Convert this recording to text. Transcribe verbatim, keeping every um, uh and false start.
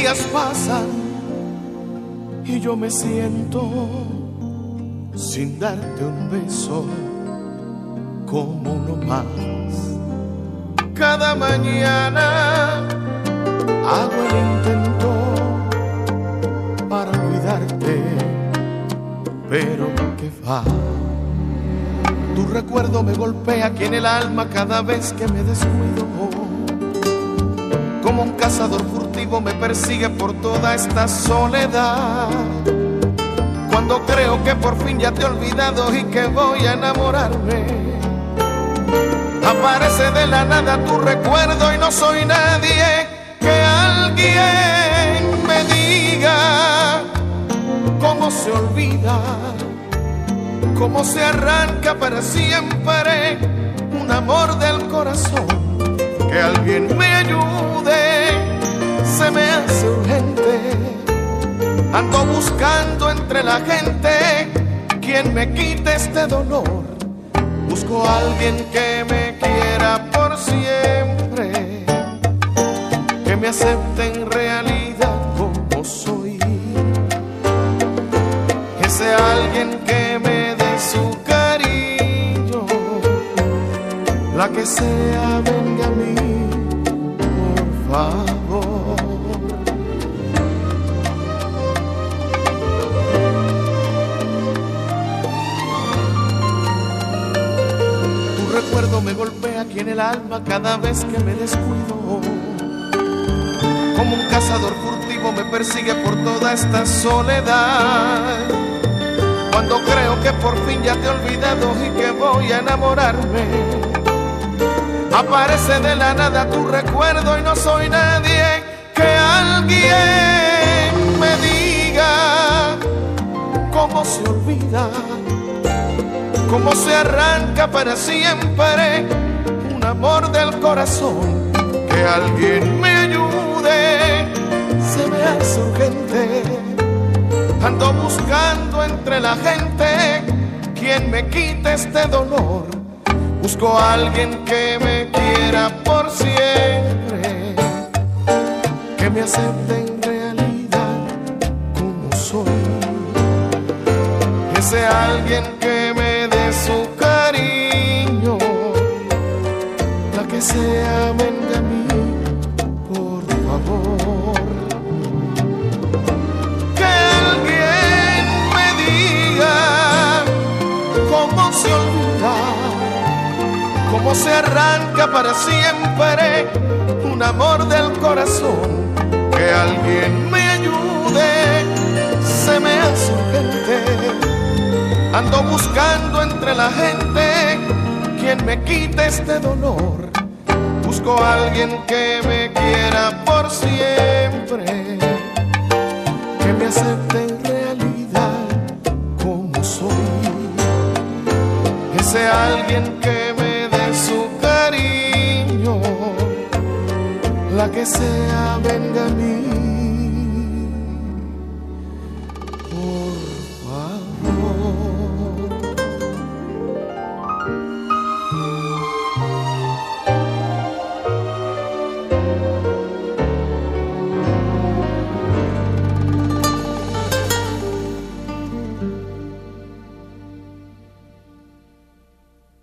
días pasan y yo me siento sin darte un beso como uno más. Cada mañana hago el intento para olvidarte, pero qué va. Tu recuerdo me golpea aquí en el alma cada vez que me descuido. Como un cazador furtivo me persigue por toda esta soledad. Cuando creo que por fin ya te he olvidado y que voy a enamorarme, aparece de la nada tu recuerdo y no soy nadie. Que alguien me diga cómo se olvida, cómo se arranca para siempre un amor del corazón. Que alguien me ayude, se me hace urgente. Ando buscando entre la gente quien me quite este dolor. Busco a alguien que me quiera por siempre, que me acepte en realidad como soy. Que sea alguien que me dé su cariño, la que sea venga a mí, por favor. Tu recuerdo me golpea aquí en el alma cada vez que me descuido. Como un cazador furtivo me persigue por toda esta soledad. Cuando creo que por fin ya te he olvidado y que voy a enamorarme, aparece de la nada tu recuerdo y no soy nadie. Que alguien me diga cómo se olvida, cómo se arranca para siempre un amor del corazón. Que alguien me ayude, se me hace urgente. Ando buscando entre la gente quien me quite este dolor. Busco a alguien que me quiera por siempre, que me acepte en realidad como soy. Que sea alguien que me dé su cariño, la que sea venga a mí, por favor. Que alguien me diga cómo se olvida, cómo se arranca para siempre un amor del corazón. Que alguien me ayude, se me hace urgente. Ando buscando entre la gente quien me quite este dolor. Busco a alguien que me quiera por siempre, que me acepte en realidad como soy. Que sea alguien que me dé su cariño, la que sea venga a mí.